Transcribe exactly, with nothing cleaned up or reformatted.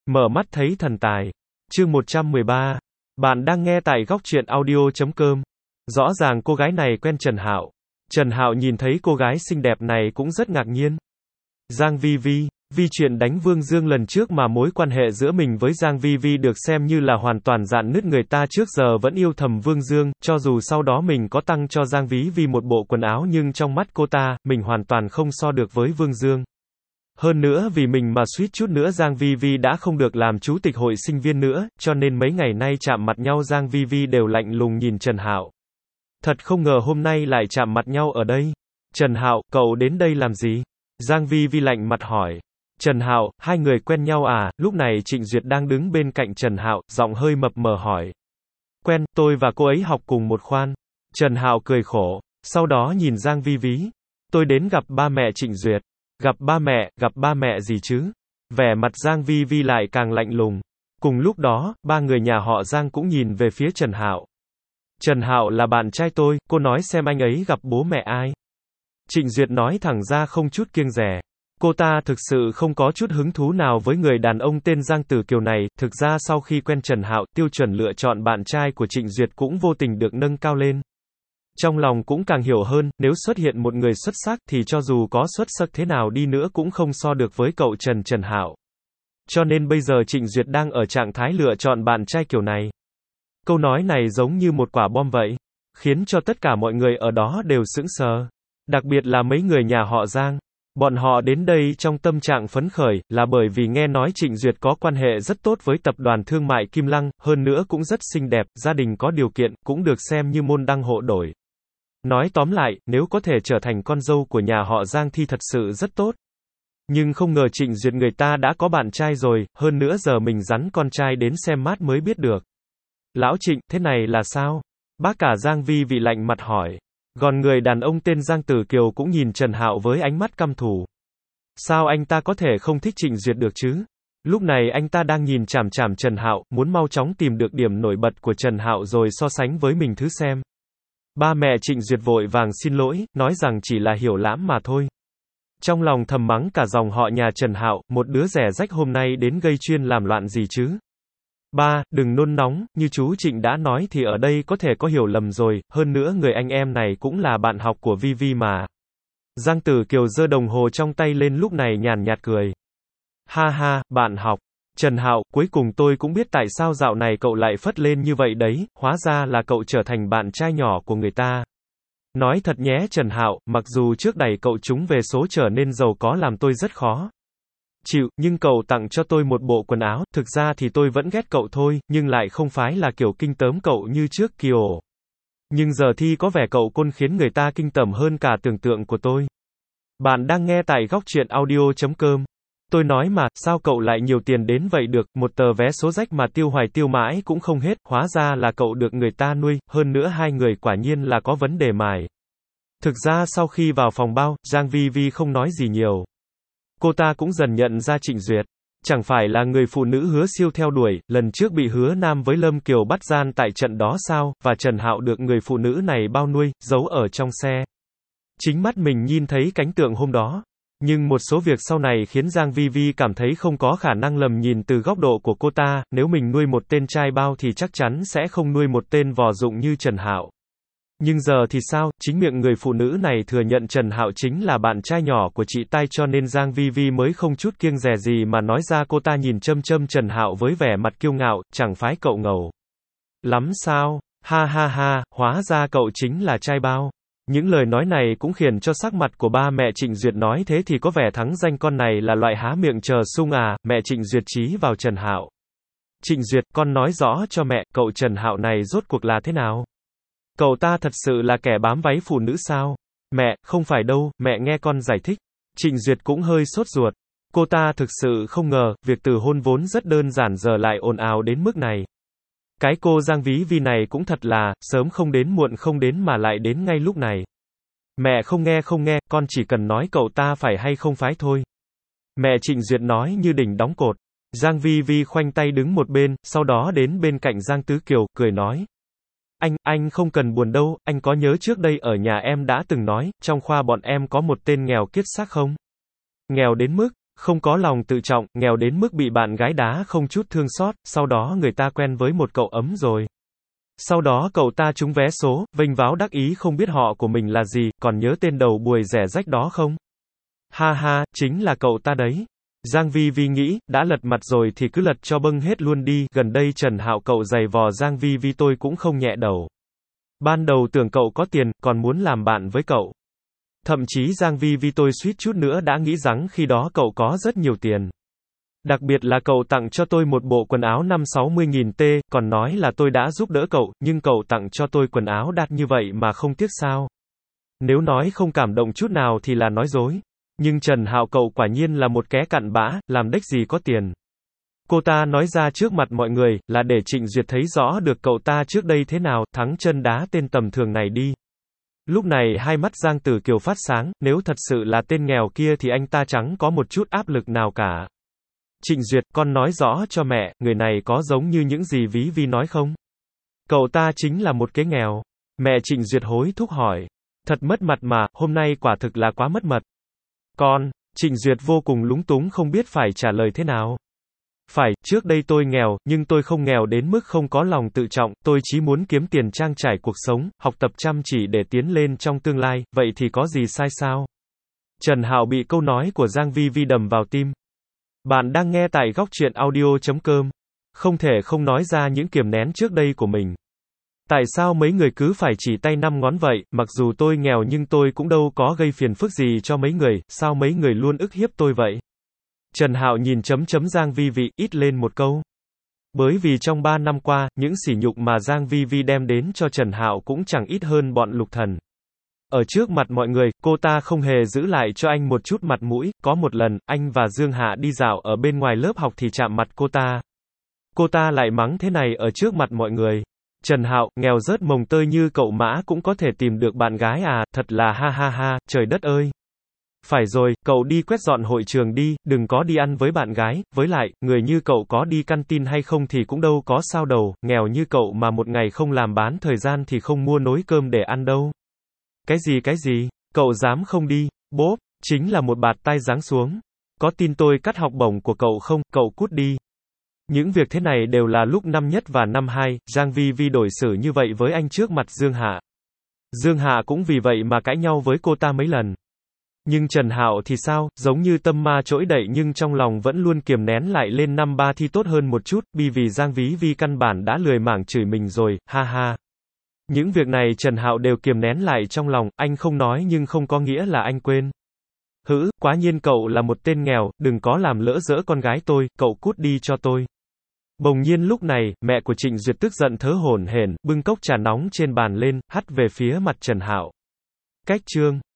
Mở mắt thấy thần tài. Chương một trăm mười ba. Bạn đang nghe tại góc truyện audio chấm com. Rõ ràng cô gái này quen Trần Hạo. Trần Hạo nhìn thấy cô gái xinh đẹp này cũng rất ngạc nhiên. Giang Vi Vi, vì chuyện đánh Vương Dương lần trước mà mối quan hệ giữa mình với Giang Vi Vi được xem như là hoàn toàn rạn nứt, người ta trước giờ vẫn yêu thầm Vương Dương, cho dù sau đó mình có tăng cho Giang Vi Vi một bộ quần áo nhưng trong mắt cô ta, mình hoàn toàn không so được với Vương Dương. Hơn nữa vì mình mà suýt chút nữa Giang Vi Vi đã không được làm chủ tịch hội sinh viên nữa, cho nên mấy ngày nay chạm mặt nhau Giang Vi Vi đều lạnh lùng nhìn Trần Hạo. Thật không ngờ hôm nay lại chạm mặt nhau ở đây. Trần Hạo, cậu đến đây làm gì? Giang Vi Vi lạnh mặt hỏi. Trần Hạo, hai người quen nhau à? Lúc này Trịnh Duyệt đang đứng bên cạnh Trần Hạo, giọng hơi mập mờ hỏi. Quen, tôi và cô ấy học cùng một khoan. Trần Hạo cười khổ, sau đó nhìn Giang Vi Vi. Tôi đến gặp ba mẹ Trịnh Duyệt. Gặp ba mẹ, gặp ba mẹ gì chứ? Vẻ mặt Giang Vi Vi lại càng lạnh lùng. Cùng lúc đó, ba người nhà họ Giang cũng nhìn về phía Trần Hạo. Trần Hạo là bạn trai tôi, cô nói xem anh ấy gặp bố mẹ ai? Trịnh Duyệt nói thẳng ra không chút kiêng dè. Cô ta thực sự không có chút hứng thú nào với người đàn ông tên Giang Tử Kiều này. Thực ra sau khi quen Trần Hạo, tiêu chuẩn lựa chọn bạn trai của Trịnh Duyệt cũng vô tình được nâng cao lên. Trong lòng cũng càng hiểu hơn, nếu xuất hiện một người xuất sắc thì cho dù có xuất sắc thế nào đi nữa cũng không so được với cậu Trần Trần Hạo. Cho nên bây giờ Trịnh Duyệt đang ở trạng thái lựa chọn bạn trai kiểu này. Câu nói này giống như một quả bom vậy, khiến cho tất cả mọi người ở đó đều sững sờ. Đặc biệt là mấy người nhà họ Giang. Bọn họ đến đây trong tâm trạng phấn khởi, là bởi vì nghe nói Trịnh Duyệt có quan hệ rất tốt với tập đoàn thương mại Kim Lăng, hơn nữa cũng rất xinh đẹp, gia đình có điều kiện, cũng được xem như môn đăng hộ đổi. Nói tóm lại, nếu có thể trở thành con dâu của nhà họ Giang thì thật sự rất tốt. Nhưng không ngờ Trịnh Duyệt người ta đã có bạn trai rồi, hơn nữa giờ mình rắn con trai đến xem mát mới biết được. Lão Trịnh, thế này là sao? Bác cả Giang Vi Vi lạnh mặt hỏi. Còn người đàn ông tên Giang Tử Kiều cũng nhìn Trần Hạo với ánh mắt căm thù. Sao anh ta có thể không thích Trịnh Duyệt được chứ? Lúc này anh ta đang nhìn chằm chằm Trần Hạo, muốn mau chóng tìm được điểm nổi bật của Trần Hạo rồi so sánh với mình thứ xem. Ba mẹ Trịnh Duyệt vội vàng xin lỗi, nói rằng chỉ là hiểu lãm mà thôi. Trong lòng thầm mắng cả dòng họ nhà Trần Hạo, một đứa rẻ rách hôm nay đến gây chuyên làm loạn gì chứ? Ba, đừng nôn nóng, như chú Trịnh đã nói thì ở đây có thể có hiểu lầm rồi, hơn nữa người anh em này cũng là bạn học của Vi Vi mà. Giang Tử Kiều giơ đồng hồ trong tay lên lúc này nhàn nhạt cười. Ha ha, bạn học. Trần Hạo, cuối cùng tôi cũng biết tại sao dạo này cậu lại phất lên như vậy đấy, hóa ra là cậu trở thành bạn trai nhỏ của người ta. Nói thật nhé Trần Hạo, mặc dù trước đẩy cậu chúng về số trở nên giàu có làm tôi rất khó chịu, nhưng cậu tặng cho tôi một bộ quần áo, thực ra thì tôi vẫn ghét cậu thôi, nhưng lại không phải là kiểu kinh tởm cậu như trước kiểu. Nhưng giờ thì có vẻ cậu côn khiến người ta kinh tởm hơn cả tưởng tượng của tôi. Bạn đang nghe tại góc truyện audio chấm com. Tôi nói mà, sao cậu lại nhiều tiền đến vậy được, một tờ vé số rách mà tiêu hoài tiêu mãi cũng không hết, hóa ra là cậu được người ta nuôi, hơn nữa hai người quả nhiên là có vấn đề mài. Thực ra sau khi vào phòng bao, Giang Vi Vi không nói gì nhiều. Cô ta cũng dần nhận ra Trịnh Duyệt. Chẳng phải là người phụ nữ Hứa Siêu theo đuổi, lần trước bị Hứa Nam với Lâm Kiều bắt gian tại trận đó sao, và Trần Hạo được người phụ nữ này bao nuôi, giấu ở trong xe. Chính mắt mình nhìn thấy cảnh tượng hôm đó. Nhưng một số việc sau này khiến Giang Vi Vi cảm thấy không có khả năng lầm nhìn từ góc độ của cô ta, nếu mình nuôi một tên trai bao thì chắc chắn sẽ không nuôi một tên vò dụng như Trần Hạo. Nhưng giờ thì sao, chính miệng người phụ nữ này thừa nhận Trần Hạo chính là bạn trai nhỏ của chị tai, cho nên Giang Vi Vi mới không chút kiêng dè gì mà nói ra. Cô ta nhìn châm châm Trần Hạo với vẻ mặt kiêu ngạo, chẳng phải cậu ngầu lắm sao, ha ha ha, hóa ra cậu chính là trai bao. Những lời nói này cũng khiến cho sắc mặt của ba mẹ Trịnh Duyệt nói thế thì có vẻ thắng danh con này là loại há miệng chờ sung à, mẹ Trịnh Duyệt chí vào Trần Hạo. Trịnh Duyệt, con nói rõ cho mẹ, cậu Trần Hạo này rốt cuộc là thế nào? Cậu ta thật sự là kẻ bám váy phụ nữ sao? Mẹ, không phải đâu, mẹ nghe con giải thích. Trịnh Duyệt cũng hơi sốt ruột. Cô ta thực sự không ngờ, việc từ hôn vốn rất đơn giản giờ lại ồn ào đến mức này. Cái cô Giang Ví Vi này cũng thật là, sớm không đến muộn không đến mà lại đến ngay lúc này. Mẹ không nghe không nghe, con chỉ cần nói cậu ta phải hay không phái thôi. Mẹ Trịnh Duyệt nói như đỉnh đóng cột. Giang Vi Vi khoanh tay đứng một bên, sau đó đến bên cạnh Giang Tứ Kiều, cười nói. Anh, anh không cần buồn đâu, anh có nhớ trước đây ở nhà em đã từng nói, trong khoa bọn em có một tên nghèo kiết xác không? Nghèo đến mức, Không có lòng tự trọng, nghèo đến mức bị bạn gái đá không chút thương xót, sau đó người ta quen với một cậu ấm rồi. Sau đó cậu ta trúng vé số, vênh váo đắc ý không biết họ của mình là gì, còn nhớ tên đầu buổi rẻ rách đó không? Ha ha, chính là cậu ta đấy. Giang Vi Vi nghĩ, đã lật mặt rồi thì cứ lật cho bâng hết luôn đi, gần đây Trần Hạo cậu giày vò Giang Vi Vi tôi cũng không nhẹ đầu. Ban đầu tưởng cậu có tiền, còn muốn làm bạn với cậu. Thậm chí Giang Vi Vi tôi suýt chút nữa đã nghĩ rằng khi đó cậu có rất nhiều tiền. Đặc biệt là cậu tặng cho tôi một bộ quần áo năm sáu mươi nghìn tê, còn nói là tôi đã giúp đỡ cậu, nhưng cậu tặng cho tôi quần áo đắt như vậy mà không tiếc sao. Nếu nói không cảm động chút nào thì là nói dối. Nhưng Trần Hạo cậu quả nhiên là một kẻ cặn bã, làm đếch gì có tiền. Cô ta nói ra trước mặt mọi người, là để Trịnh Duyệt thấy rõ được cậu ta trước đây thế nào, thắng chân đá tên tầm thường này đi. Lúc này hai mắt Giang Tử Kiều phát sáng, nếu thật sự là tên nghèo kia thì anh ta chẳng có một chút áp lực nào cả. Trịnh Duyệt, con nói rõ cho mẹ, người này có giống như những gì Ví Vi nói không? Cậu ta chính là một cái nghèo. Mẹ Trịnh Duyệt hối thúc hỏi. Thật mất mặt mà, hôm nay quả thực là quá mất mật. Con, Trịnh Duyệt vô cùng lúng túng không biết phải trả lời thế nào. Phải, trước đây tôi nghèo, nhưng tôi không nghèo đến mức không có lòng tự trọng, tôi chỉ muốn kiếm tiền trang trải cuộc sống, học tập chăm chỉ để tiến lên trong tương lai, vậy thì có gì sai sao? Trần Hạo bị câu nói của Giang Vi Vi đầm vào tim. Bạn đang nghe tại góc truyện audio chấm com. Không thể không nói ra những kiềm nén trước đây của mình. Tại sao mấy người cứ phải chỉ tay năm ngón vậy, mặc dù tôi nghèo nhưng tôi cũng đâu có gây phiền phức gì cho mấy người, sao mấy người luôn ức hiếp tôi vậy? Trần Hạo nhìn chấm chấm Giang Vi Vi, ít lên một câu. Bởi vì trong ba năm qua, những sỉ nhục mà Giang Vi Vi đem đến cho Trần Hạo cũng chẳng ít hơn bọn Lục Thần. Ở trước mặt mọi người, cô ta không hề giữ lại cho anh một chút mặt mũi, có một lần, anh và Dương Hạ đi dạo ở bên ngoài lớp học thì chạm mặt cô ta. Cô ta lại mắng thế này ở trước mặt mọi người. Trần Hạo, nghèo rớt mồng tơi như cậu Mã cũng có thể tìm được bạn gái à, thật là ha ha ha, trời đất ơi. Phải rồi, cậu đi quét dọn hội trường đi, đừng có đi ăn với bạn gái, với lại, người như cậu có đi căn tin hay không thì cũng đâu có sao đâu, nghèo như cậu mà một ngày không làm bán thời gian thì không mua nồi cơm để ăn đâu. Cái gì cái gì, cậu dám không đi, bốp, chính là một bạt tai giáng xuống. Có tin tôi cắt học bổng của cậu không, cậu cút đi. Những việc thế này đều là lúc năm nhất và năm hai, Giang Vi Vi đổi xử như vậy với anh trước mặt Dương Hạ. Dương Hạ cũng vì vậy mà cãi nhau với cô ta mấy lần. Nhưng Trần Hạo thì sao, giống như tâm ma trỗi dậy nhưng trong lòng vẫn luôn kiềm nén lại lên năm ba thi tốt hơn một chút, bi vì Giang Ví Vi căn bản đã lười mảng chửi mình rồi, ha ha. Những việc này Trần Hạo đều kiềm nén lại trong lòng, anh không nói nhưng không có nghĩa là anh quên. Hữ, quá nhiên cậu là một tên nghèo, đừng có làm lỡ dỡ con gái tôi, cậu cút đi cho tôi. Bỗng nhiên lúc này, mẹ của Trịnh Duyệt tức giận thớ hổn hển, bưng cốc trà nóng trên bàn lên, hắt về phía mặt Trần Hạo. Cách chương